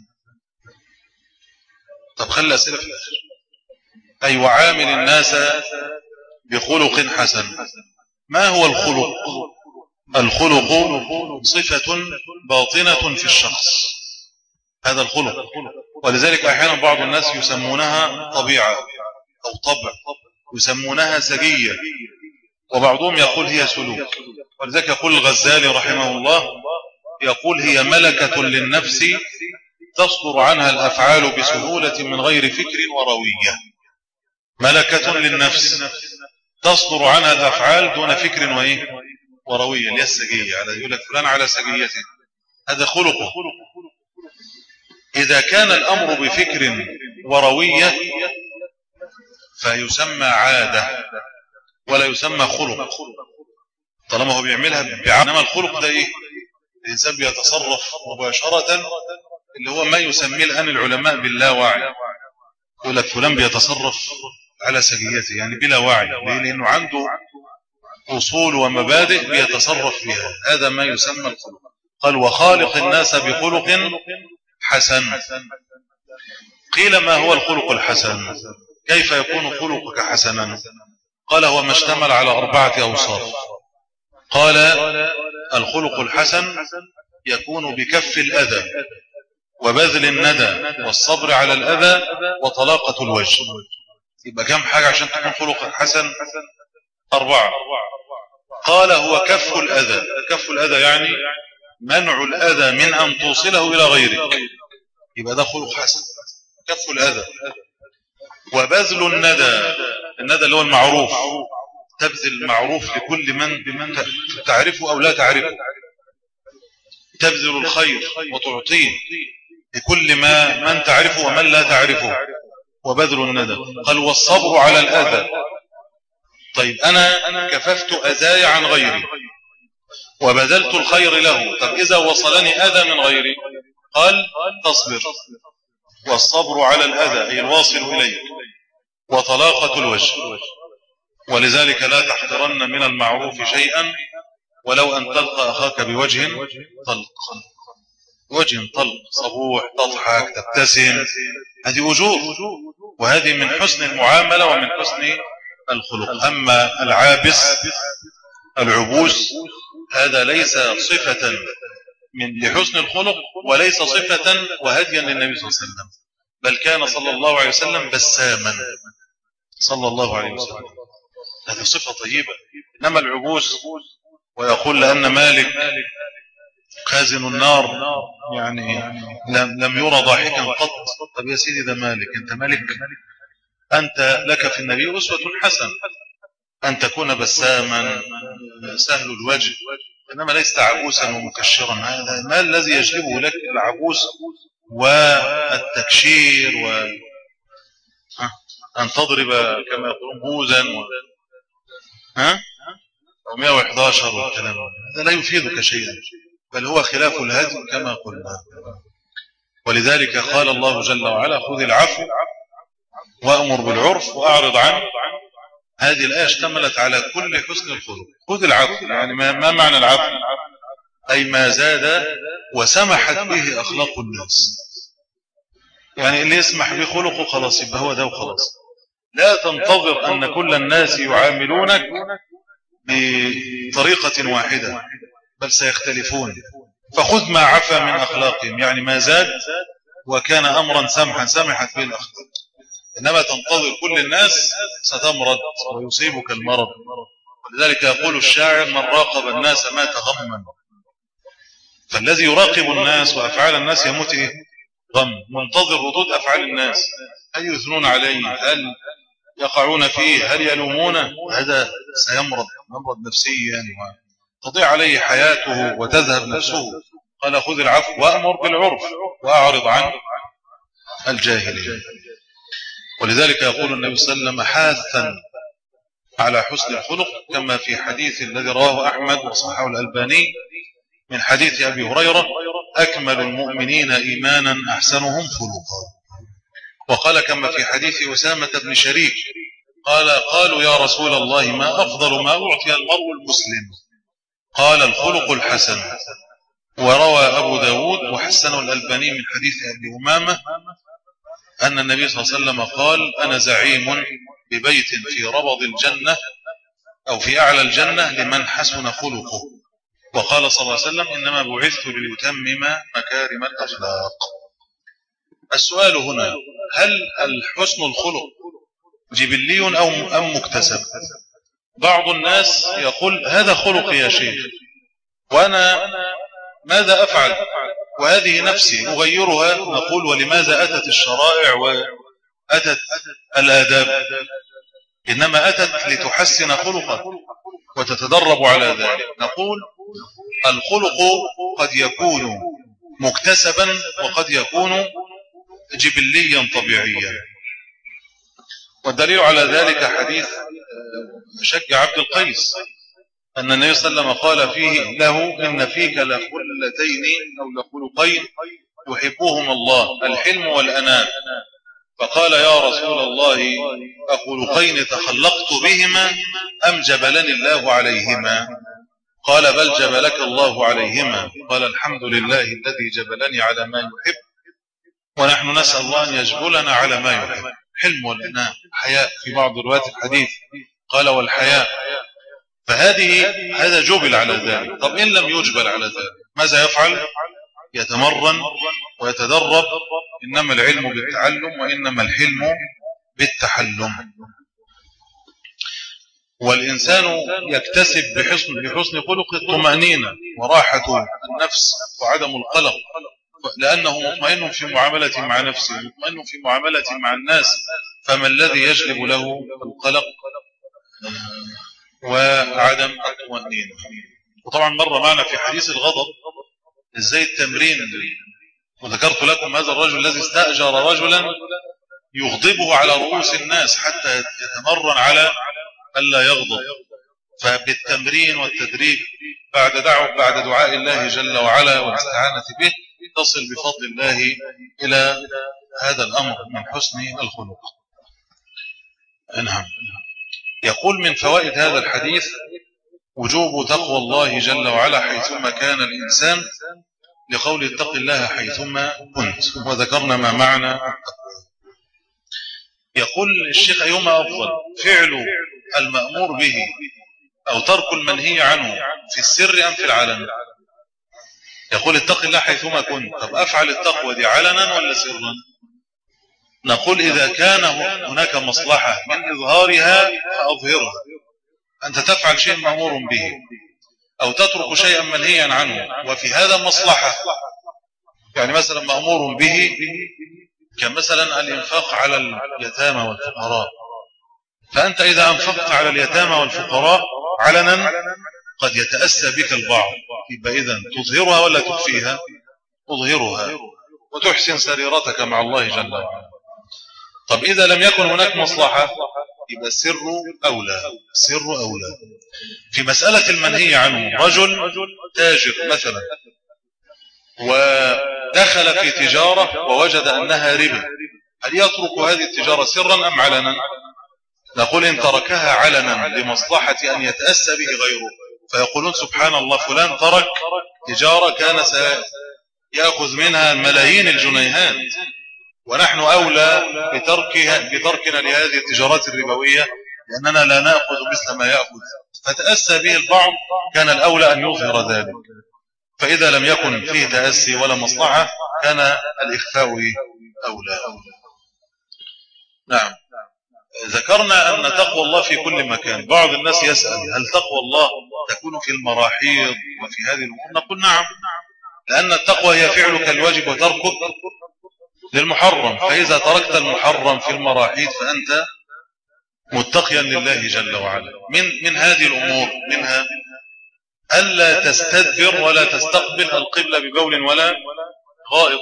طب خلي أسئلة في الآخر. أي وعامل الناس بخلق حسن. ما هو الخلق؟ الخلق صفة باطنة في الشخص، هذا الخلق. ولذلك أحيانا بعض الناس يسمونها طبيعة أو طبع، يسمونها سجية، وبعضهم يقول هي سلوك. ولذلك يقول الغزالي رحمه الله، يقول هي ملكة للنفس تصدر عنها الأفعال بسهولة من غير فكر وروية. ملكة للنفس تصدر عنها الأفعال دون فكر وإيه وروية، اللي هي السجية. على يقول لك فلان على سجيته، هذا خلقه. إذا كان الأمر بفكر وروية فيسمى عادة ولا يسمى خلق، طالما هو بيعملها بعمل. إنما الخلق ده إيه؟ الإنسان بيتصرف مباشرة، اللي هو ما يسميه الآن العلماء باللاوعي. يقول لك فلان بيتصرف على سجيته، يعني بلا وعي. ليه؟ لأنه عنده أصول ومبادئ بيتصرف فيها، هذا ما يسمى الخلق. قال وخالق الناس بخلق حسن. قيل ما هو الخلق الحسن؟ كيف يكون خلقك حسنا؟ قال هو ما اشتمل على أربعة أوصاف. قال الخلق الحسن يكون بكف الأذى وبذل الندى والصبر على الأذى وطلاقة الوجه. يبقى كم حاجة عشان تكون خلقك حسن؟ أربعة. قال هو كف الأذى. كف الأذى يعني منع الأذى من أن توصله إلى غيرك، يبقى ده خلق حسن، كف الأذى. وبذل الندى، الندى اللي هو المعروف، تبذل المعروف لكل من بمن تعرفه أو لا تعرفه، تبذل الخير وتعطيه لكل ما من تعرفه ومن لا تعرفه، وبذل الندى. قال والصبر على الأذى. طيب أنا كففت أذاي عن غيري وبذلت الخير له، طب إذا وصلني أذى من غيري قال تصبر. والصبر على الأذى أي الواصل إليك، وطلاقة الوجه. ولذلك لا تحقرن من المعروف شيئا ولو أن تلقى أخاك بوجه طلق، وجه طلق، صبوح، تضحك، تبتسم، هذه أجور، وهذه من حسن المعاملة ومن حسن الخلق. أما العابس العبوس هذا ليس صفة من لحسن الخلق، وليس صفة وهديا للنبي صلى الله عليه وسلم، بل كان صلى الله عليه وسلم بساما صلى الله عليه وسلم، هذه صفة طيبة. إنما العبوس، ويقول لأن مالك خازن النار يعني لم, لم يرى ضاحكا قط. طب يا سيدي ده مالك، أنت مالك، أنت لك في النبي أسوة حسنة أن تكون بساما سهل الوجه، إنما ليست عبوسا ومكشرا. هذا ما الذي يجلبه لك العبوس والتكشير وأن تضرب كما يقولون بوزا و... ها مئة وإحدى عشر والكلام هذا لا يفيدك شيئا، بل هو خلاف الهدي كما قلنا. ولذلك قال الله جل وعلا خذ العفو وأمر بالعرف وأعرض عنه. هذه الآية اشتملت على كل حسن الخلق. خذ العفو يعني ما, ما معنى العفو؟ أي ما زاد وسمحت به أخلاق الناس، يعني اللي يسمح به خلقه خلاص يبقى هو ده وخلاص. لا تنتظر أن كل الناس يعاملونك بطريقة واحدة، بل سيختلفون. فخذ ما عفا من أخلاقهم، يعني ما زاد وكان أمرا سمحا سمحت به الأخلاق. إنما تنتظر كل الناس ستمرض ويصيبك المرض. ولذلك يقول الشاعر من راقب الناس مات غما. فالذي يراقب الناس وأفعال الناس يموت إيه؟ غم، منتظر ردود أفعال الناس، هل يثنون عليه، هل يقعون فيه، هل يلومونه. هذا سيمرض مرض نفسيا وتضيع عليه حياته وتذهب نفسه. قال خذ العفو وأمر بالعرف وأعرض عن الجاهلين. ولذلك يقول النبي صلى الله عليه وسلم حاثا على حسن الخلق، كما في حديث الذي رواه أحمد وصححه الألباني من حديث أبي هريرة أكمل المؤمنين إيمانا أحسنهم خلقا. وقال كما في حديث أسامة بن شريك قال قالوا يا رسول الله ما أفضل ما أعطي المرء المسلم؟ قال الخلق الحسن. وروى أبو داود وحسنه الألباني من حديث أبي أمامة أن النبي صلى الله عليه وسلم قال أنا زعيم ببيت في ربض الجنة أو في أعلى الجنة لمن حسن خلقه. وقال صلى الله عليه وسلم إنما بعثت لأتمم مكارم الأخلاق. السؤال هنا هل الحسن الخلق جبلي أو أم مكتسب؟ بعض الناس يقول هذا خلق يا شيخ وأنا ماذا أفعل وهذه نفسي أغيرها. نقول ولماذا أتت الشرائع وأتت الآداب؟ إنما أتت لتحسن خلقك وتتدرب على ذلك. نقول الخلق قد يكون مكتسبا وقد يكون جبليا طبيعيا. والدليل على ذلك حديث شج عبد القيس أن النبي صلى الله عليه وسلم قال فيه له إن فيك لخلتين أو لخلقين يحبهم الله الحلم والأنام. فقال يا رسول الله أخلقين تخلقت بهما أم جبلني الله عليهما؟ قال بل جبلك الله عليهما. قال الحمد لله الذي جبلني على ما يحب ونحن نسأل الله أن يجبلنا على ما يحب. حلم والأنام، حياء في بعض روايات الحديث قال والحياء. فهذه هذا جبل على ذلك. طب إن لم يجبل على ذلك ماذا يفعل؟ يتمرن ويتدرب. إنما العلم بالتعلم وإنما الحلم بالتحلم. والإنسان يكتسب بحسن بحسن خلق الطمأنينة وراحة النفس وعدم القلق، لأنه مطمئن في معاملة مع نفسه مطمئن في معاملة مع الناس. فما الذي يجلب له القلق وعدم الطمأنينة؟ وطبعا مر معنا في حديث الغضب ازاي التمرين. وذكرت لكم هذا الرجل الذي استأجر رجلا يغضبه على رؤوس الناس حتى يتمرن على ألا يغضب. فبالتمرين والتدريب بعد دعوة بعد دعاء الله جل وعلا والاستعانة به تصل بفضل الله إلى هذا الأمر من حسن الخلق. نعم. يقول من فوائد هذا الحديث وجوب تقوى الله جل وعلا حيثما كان الإنسان، لقول اتق الله حيثما كنت، وذكرنا ما معنى التقوى. يقول الشيخ أيهما أفضل، فعل المأمور به أو ترك المنهي عنه في السر أم في العلن؟ يقول اتق الله حيثما كنت. طب أفعل التقوى دي علنا ولا سرا؟ نقول إذا كان هناك مصلحة من إظهارها فأظهرها. أنت تفعل شيء مأمور به أو تترك شيئا منهيا عنه وفي هذا مصلحة، يعني مثلا مأمور به كمثلا الإنفاق على اليتامى والفقراء، فأنت إذا أنفقت على اليتامى والفقراء علنا قد يتأسى بك البعض، يبقى إذن تظهرها ولا تخفيها؟ تظهرها وتحسن سريرتك مع الله جل وعلا. طب إذا لم يكن هناك مصلحة يبقى السر أولى. السر أولى. في مسألة المنهي عنه، رجل تاجر مثلا ودخل في تجارة ووجد أنها ربا، هل يترك هذه التجارة سرا أم علنا؟ نقول إن تركها علنا لمصلحة أن يتأسى به غيره فيقولون سبحان الله فلان ترك تجارة كان سيأخذ منها ملايين الجنيهات، ونحن أولى بتركها بتركنا لهذه التجارات الربوية لأننا لا نأخذ مثل ما يأخذ، فتأسى به البعض كان الأولى أن يظهر ذلك. فإذا لم يكن فيه تأسي ولا مصلحة كان الإخفاء أولى. نعم. ذكرنا أن تقوى الله في كل مكان. بعض الناس يسأل هل تقوى الله تكون في المراحيض وفي هذه الأمور؟ نقول نعم، لأن التقوى هي فعلك الواجب وتركك للمحرم، فإذا تركت المحرم في المراحيض فأنت متقيا لله جل وعلا. من من هذه الأمور منها ألا تستدبر ولا تستقبل القبلة ببول ولا غائط،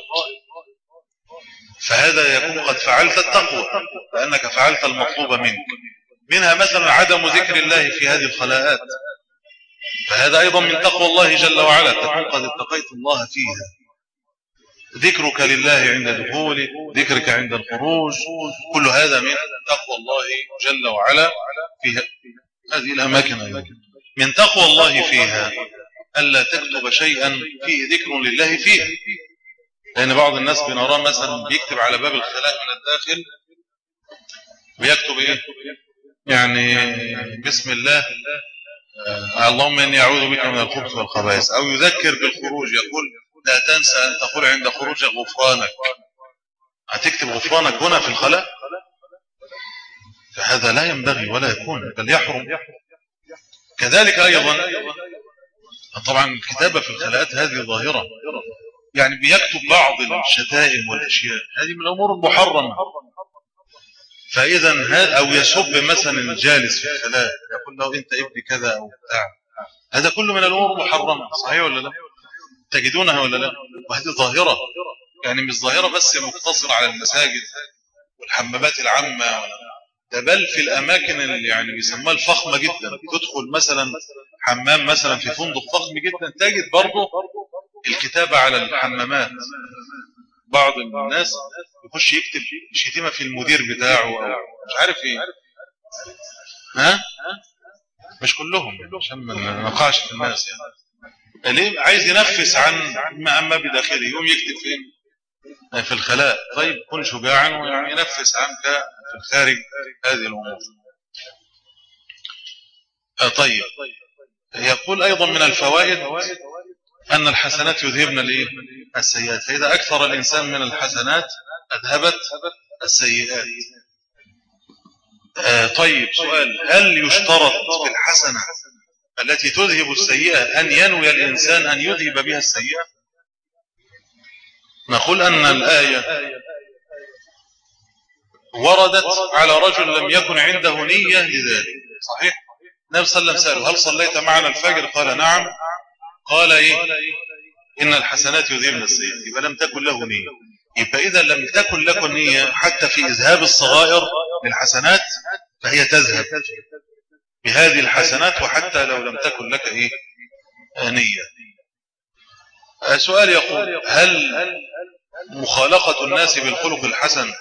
فهذا يكون قد فعلت التقوى لأنك فعلت المطلوب منك. منها مثلا عدم ذكر الله في هذه الخلاءات، فهذا أيضا من تقوى الله جل وعلا، تكون قد اتقيت الله فيها. ذكرك لله عند دخولك، ذكرك عند الخروج، كل هذا من تقوى الله جل وعلا في هذه الأماكن. أيضا من تقوى الله فيها ألا تكتب شيئا فيه ذكر لله فيه، لأن بعض الناس بنراه مثلا بيكتب على باب الخلاء من الداخل ويكتب إيه يعني بسم الله آه اللهم إني أعوذ بك من الخبث والخبائث، أو يذكر بالخروج يقول لا تنسى أن تقول عند خروجك غفرانك. هتكتب غفرانك هنا في الخلاء؟ فهذا لا ينبغي ولا يكون، بل يحرم. كذلك أيضا طبعا الكتابة في الخلاءات هذه ظاهرة، يعني بيكتب بعض الشتائم والأشياء هذه من الأمور المحرمة. فإذا هذا أو يسب مثلا الجالس في الخلاء يقول له أنت ابن كذا أو بتاع، هذا كله من الأمور المحرمة. صحيح ولا لا؟ تجدونها ولا لا؟ وهذه ظاهرة، يعني مش ظاهرة بس مقتصرة على المساجد والحمامات العامة، ده بل في الأماكن اللي يعني بيسموها الفخمة جدا. تدخل مثلا حمام مثلا في فندق فخم جدا تجد برضه الكتابة على الحمامات. بعض الناس يخش يكتب شتيمة في المدير بتاعه أو مش عارف ايه، ها مش كلهم عشان ما نقعش في الناس يعني. ليه؟ عايز ينفس عن ما أما بداخله، يقوم يكتب فين؟ في الخلاء. طيب كن شجاعا ويعني ينفس عنك في الخارج هذه الأمور. طيب يقول أيضا من الفوائد أن الحسنات يذهبن الايه؟ السيئات، فإذا أكثر الإنسان من الحسنات أذهبت السيئات. آه طيب سؤال، هل يشترط في الحسنة التي تذهب السيئة أن ينوي الإنسان أن يذهب بها السيئة؟ نقول أن الآية وردت على رجل لم يكن عنده نية لذلك. صحيح؟ النبي صلى الله عليه وسلم سأله هل صليت معنا الفجر؟ قال نعم. قال إيه؟ إن الحسنات يذهبن السيئات. يبقى لم تكن له نية. يبقى إذا لم تكن لك نية حتى في إذهاب الصغائر للحسنات فهي تذهب بهذه الحسنات، وحتى لو لم تكن لك إيه؟ نية. سؤال يقول هل مخالقة الناس بالخلق الحسن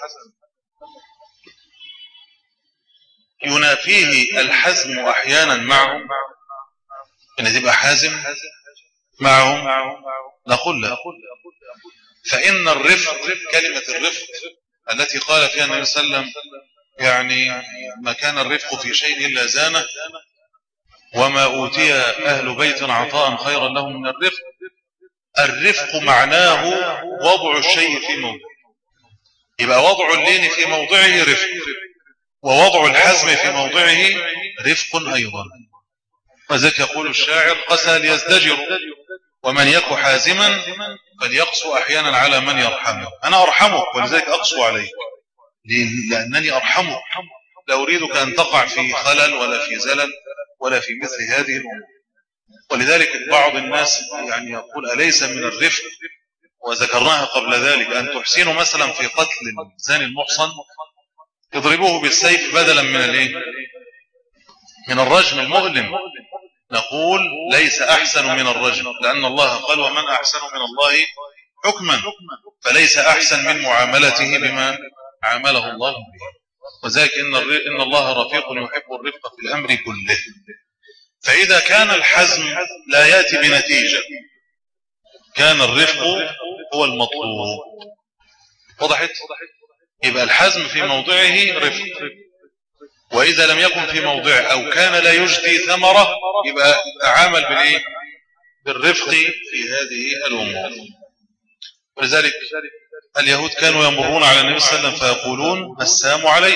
ينافيه الحزم أحيانا معهم؟ إن تبقى حازم معهم؟ نقول لا، فإن الرفق، كلمة الرفق التي قال فيها النبي صلى الله عليه وسلم يعني ما كان الرفق في شيء إلا زانه وما أوتي أهل بيت عطاء خيرا لهم من الرفق. الرفق معناه وضع الشيء في موضعه، يبقى وضع اللين في موضعه رفق، ووضع الحزم في موضعه رفق أيضا. وذلك يقول الشاعر قسى ليزدجر ومن يك حازما فليقسو أحيانا على من يرحمه. أنا أرحمك ولذلك أقسو عليك لأنني أرحمك، لا أريدك أن تقع في خلل ولا في زلل ولا في مثل هذه الأمور. ولذلك بعض الناس يعني يقول أليس من الرفق، وذكرناها قبل ذلك، أن تحسنوا مثلا في قتل الزاني المحصن يضربوه بالسيف بدلا من الايه؟ من الرجم المؤلم. نقول ليس أحسن من الرجم، لأن الله قال ومن أحسن من الله حكما، فليس أحسن من معاملته بما عامله الله به. وذلك إن, إن الله رفيق يحب الرفق في الأمر كله. فإذا كان الحزم لا يأتي بنتيجة كان الرفق هو المطلوب. وضحت؟ يبقى الحزم في موضعه رفق، وإذا لم يكن في موضعه أو كان لا يجدي ثمرة يبقى تعامل بالإيه؟ بالرفق في هذه الأمور. ولذلك اليهود كانوا يمرون على النبي صلى الله عليه وسلم فيقولون السلام عليك،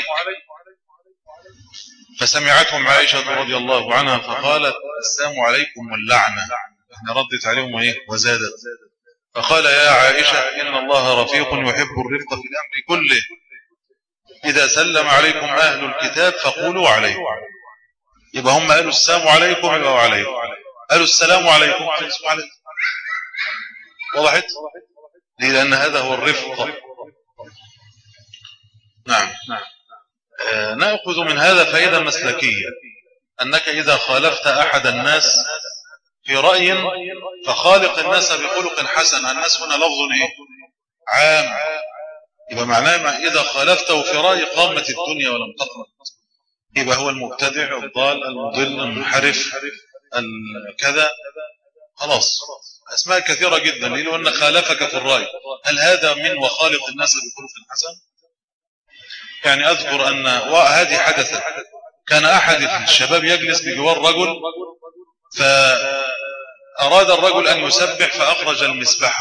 فسمعتهم عائشة رضي الله عنها فقالت السلام عليكم واللعنة، احنا ردت عليهم وإيه؟ وزادت، فقال يا عائشة إن الله رفيق يحب الرفق في الأمر كله، إذا سلم عليكم أهل الكتاب فقولوا عليكم. يبقى هم قالوا السلام عليكم يبقوا عليكم، قالوا السلام عليكم فالسلام عليكم. وضحت؟ ليه؟ لأن هذا هو الرفق. نعم. آه نأخذ من هذا فائدة مسلكية، أنك إذا خالفت أحد الناس في رأي فخالق الناس بخلق حسن. الناس هنا لفظ إيه؟ عام، يبقى معناه إذا خالفته في رأي قامت الدنيا ولم تقمت. يبقى هو المبتدع الضال المضل المنحرف كذا خلاص أسماء كثيرة جدا لأنه خالفك في الرأي. هل هذا من وخالق الناس بخلق حسن؟ يعني أذكر أن وهذه حدثت، كان أحد الشباب يجلس بجوار رجل، فأراد الرجل أن يسبح فأخرج المسبحة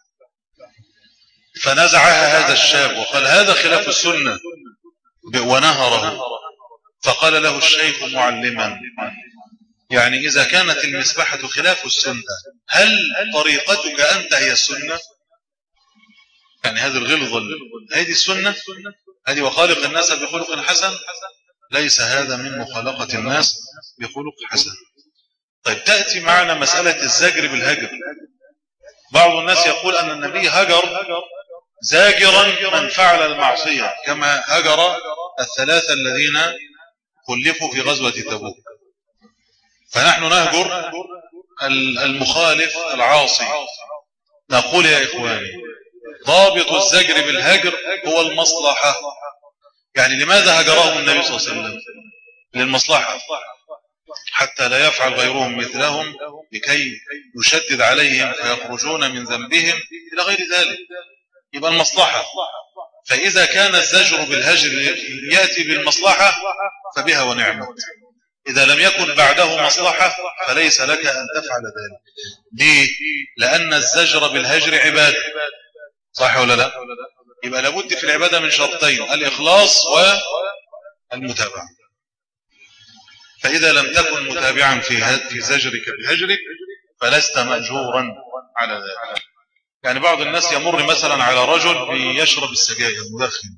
فنزعها هذا الشاب وقال هذا خلاف السنة ونهره. فقال له الشيخ معلما يعني إذا كانت المسبحة خلاف السنة هل طريقتك أنت هي السنة؟ يعني هذه الغلظة هذه السنة، هذه وخالق الناس بخلق حسن، ليس هذا من مخالقة الناس بخلق حسن. طيب تأتي معنا مسألة الزجر بالهجر. بعض الناس يقول أن النبي هجر زاجرا من فعل المعصية كما هجر الثلاثة الذين خلفوا في غزوة تبوك، فنحن نهجر المخالف العاصي. نقول يا إخواني ضابط الزجر بالهجر هو المصلحة. يعني لماذا هجرهم النبي صلى الله عليه وسلم؟ للمصلحة، حتى لا يفعل غيرهم مثلهم لكي يشدد عليهم فيخرجون من ذنبهم إلى غير ذلك. يبقى المصلحة. فإذا كان الزجر بالهجر يأتي بالمصلحة فبها ونعمت. إذا لم يكن بعده مصلحة فليس لك أن تفعل ذلك. ليه؟ لأن الزجر بالهجر عبادة، صح ولا لا؟ يبقى لابد في العبادة من شرطين، الإخلاص والمتابعة. فإذا لم تكن متابعا في في زجرك بهجرك فلست مأجورا على ذلك. يعني بعض الناس يمر مثلا على رجل يشرب السجاير مدخن،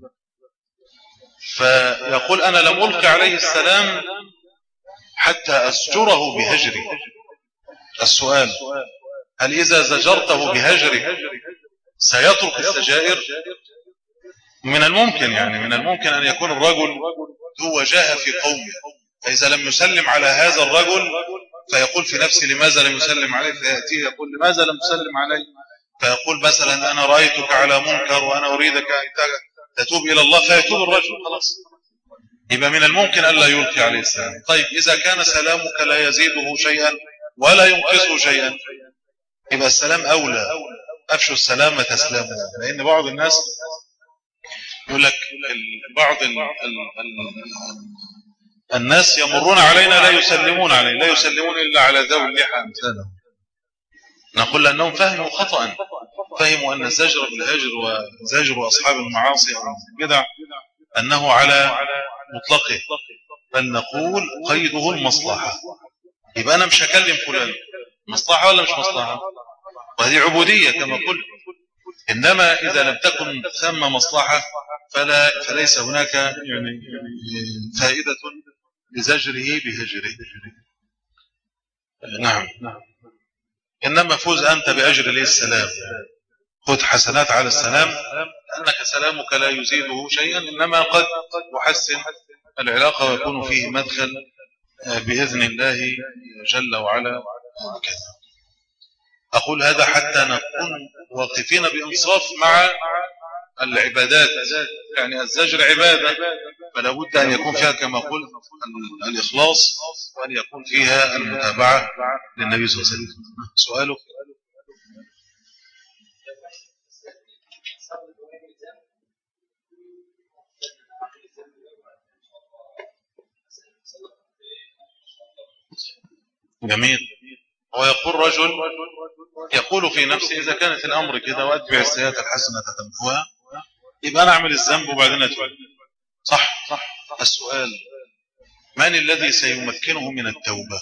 فيقول أنا لم ألقي عليه السلام حتى أزجره بهجري. السؤال هل إذا زجرته بهجرك سيترك السجائر؟ من الممكن يعني من الممكن أن يكون الرجل ذو وجاهة في قومه، فإذا لم يسلم على هذا الرجل فيقول في نفسه لماذا لم يسلم عليه، فيأتيه يقول لماذا لم تسلم عليه، فيقول مثلا أنا رأيتك على منكر وأنا أريدك أن تتوب إلى الله، فيتوب الرجل خلاص. يبقى من الممكن ألا يلقي عليه السلام. طيب إذا كان سلامك لا يزيده شيئا ولا ينقصه شيئا يبقى السلام أولى. أفشوا السلام تسلموا. لأن بعض الناس يقول لك بعض ال ال ال الناس يمرون علينا لا يسلمون علينا، لا يسلمون إلا على ذوي اللحى أمثالهم. نقول لأنهم فهموا خطأ، فهموا أن الزجر بالهجر وزجر أصحاب المعاصي والبدع أنه على مطلقه، بل نقول قيده المصلحة. يبقى أنا مش هكلم فلان، مصلحة ولا مش مصلحة؟ وهذه عبودية كما قلت. إنما إذا لم تكن ثم مصلحة فلا فليس هناك يعني فائدة لزجره بهجره. نعم. إنما فوز أنت بأجر لي السلام، خذ حسنات على السلام، أنك سلامك لا يزيده شيئا، إنما قد يحسن العلاقة ويكون فيه مدخل بإذن الله جل وعلا. كذا أقول هذا حتى نكون واقفين بإنصاف مع العبادات. يعني الزجر عبادة، فلا بد أن يكون فيها كما قلت الإخلاص، وأن يكون فيها المتابعة للنبي صلى الله عليه وسلم. سؤاله جميل. ويقول رجل يقول في نفسه إذا كانت الأمر كده وأتبع السيئات الحسنة تمحوها يبقى أنا أعمل الذنب وبعدين أتوب. صح صح. السؤال من الذي سيمكنه من التوبة؟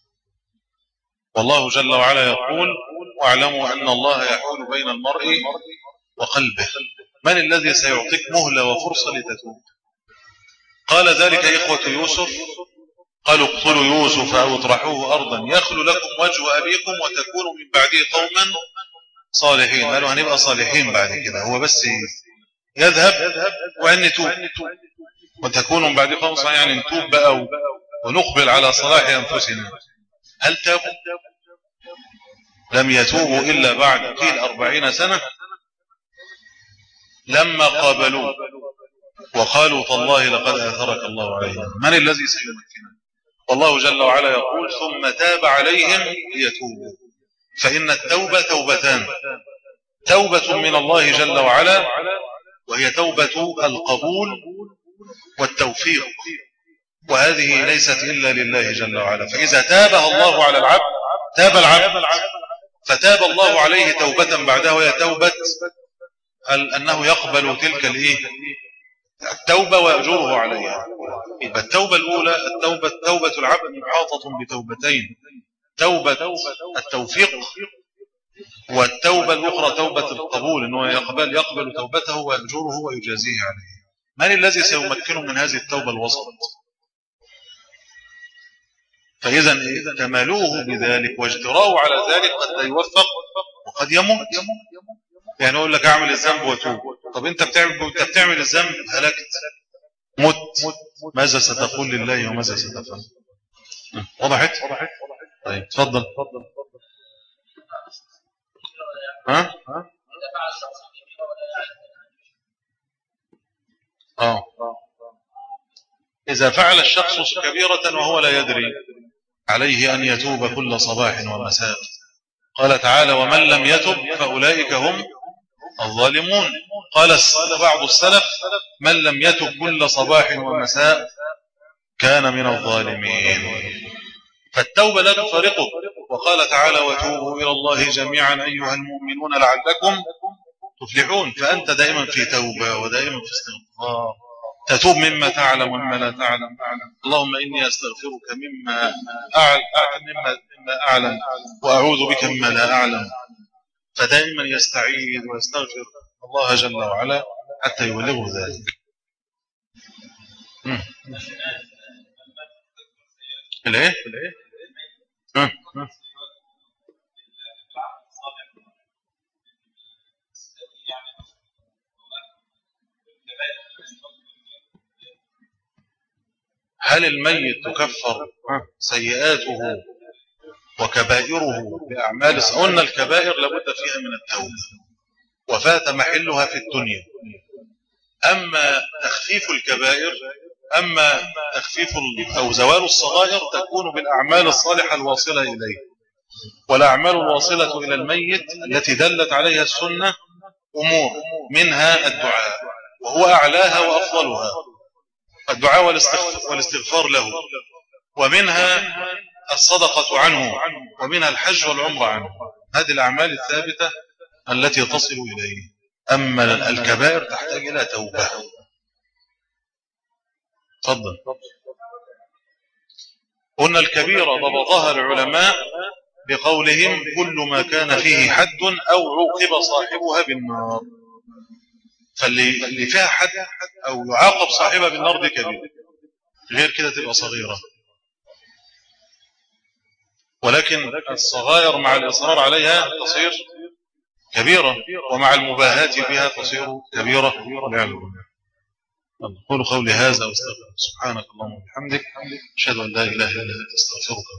والله جل وعلا يقول واعلموا أن الله يحول بين المرء وقلبه. من الذي سيعطيك مهلة وفرصة لتتوب؟ قال ذلك إخوة يوسف قالوا اقتلوا يوسف أو اطرحوه أرضا يخلو لكم وجه أبيكم وتكونوا من بعده قوما صالحين. قالوا هنبقى صالحين بعد كده، هو بس يذهب وأن نتوب وتكونوا من بعده قوما صالحين، يعني نتوب بقى ونقبل على صلاح أنفسنا. هل تابوا؟ لم يتوبوا إلا بعد قيل أربعين سنة لما قابلوا وقالوا تالله لقد آثرك الله علينا. من الذي سيمكننا؟ والله جل وعلا يقول ثم تاب عليهم ليتوبوا. فإن التوبة توبتان: توبة من الله جل وعلا وهي توبة القبول والتوفيق، وهذه ليست إلا لله جل وعلا. فإذا تابها الله على العبد تاب العبد، فتاب الله عليه توبة بعدها، وهي توبة أنه يقبل تلك الإيه التوبة ويأجره عليها. يبقى التوبة الأولى التوبة توبة العبد محاطة بتوبتين: توبة التوفيق، والتوبة الأخرى توبة القبول، أنه يقبل يقبل توبته ويأجره ويجازيه عليه. من الذي سيمكنه من هذه التوبة الوسط؟ فإذا كمالوه بذلك واجتراؤه على ذلك قد لا يوفق وقد يموت. يعني أقول لك أعمل الذنب وتوب، طب أنت بتعمل أنت بتعمل الذنب هلكت مت، ماذا ستقول لله وماذا ستفعل؟ وضحت؟ طيب تفضل. ها؟ اه إذا فعل الشخص كبيرة وهو لا يدري عليه أن يتوب كل صباح ومساء. قال تعالى: ومن لم يتب فأولئك هم الظالمون. قال بعض السلف: من لم يتب كل صباح ومساء كان من الظالمين. فالتوبة لا تفارقه. وقال تعالى: وتوبوا إلى الله جميعا أيها المؤمنون لعلكم تفلحون. فأنت دائما في توبة ودائما في استغفار، تتوب مما تعلم ومما لا تعلم. اللهم إني أستغفرك مما أعلم, مما أعلم وأعوذ بك مما لا أعلم. فدائما يستعيذ ويستغفر الله جل وعلا حتى يبلغه ذلك. الايه هل الميت تكفر سيئاته وكبائره بأعمال؟ قلنا الكبائر لابد فيها من التوبة وفات محلها في الدنيا. أما تخفيف الكبائر أما تخفيف أو زوال الصغائر تكون بالأعمال الصالحة الواصلة إليه. والأعمال الواصلة إلى الميت التي دلت عليها السنة أمور، منها الدعاء وهو أعلاها وأفضلها، الدعاء والاستغفار له، ومنها الصدقة عنه، ومنها الحج والعمرة عنه. هذه الأعمال الثابتة التي تصل إليه. أما الكبائر تحتاج إلى توبة. تفضل. قلنا الكبيرة ضبطها العلماء بقولهم: كل ما كان فيه حد أو عوقب صاحبها بالنار. فاللي فيها حد أو يعاقب صاحبها بالنار دي كبيرة، غير كده تبقى صغيرة. ولكن الصغائر مع الإصرار عليها تصير كبيرة، ومع المباهاة بها تصير كبيرة. أقول قولي هذا واستغفر. سبحانك اللهم وبحمدك، أشهد أن لا إله إلا أنت، أستغفرك.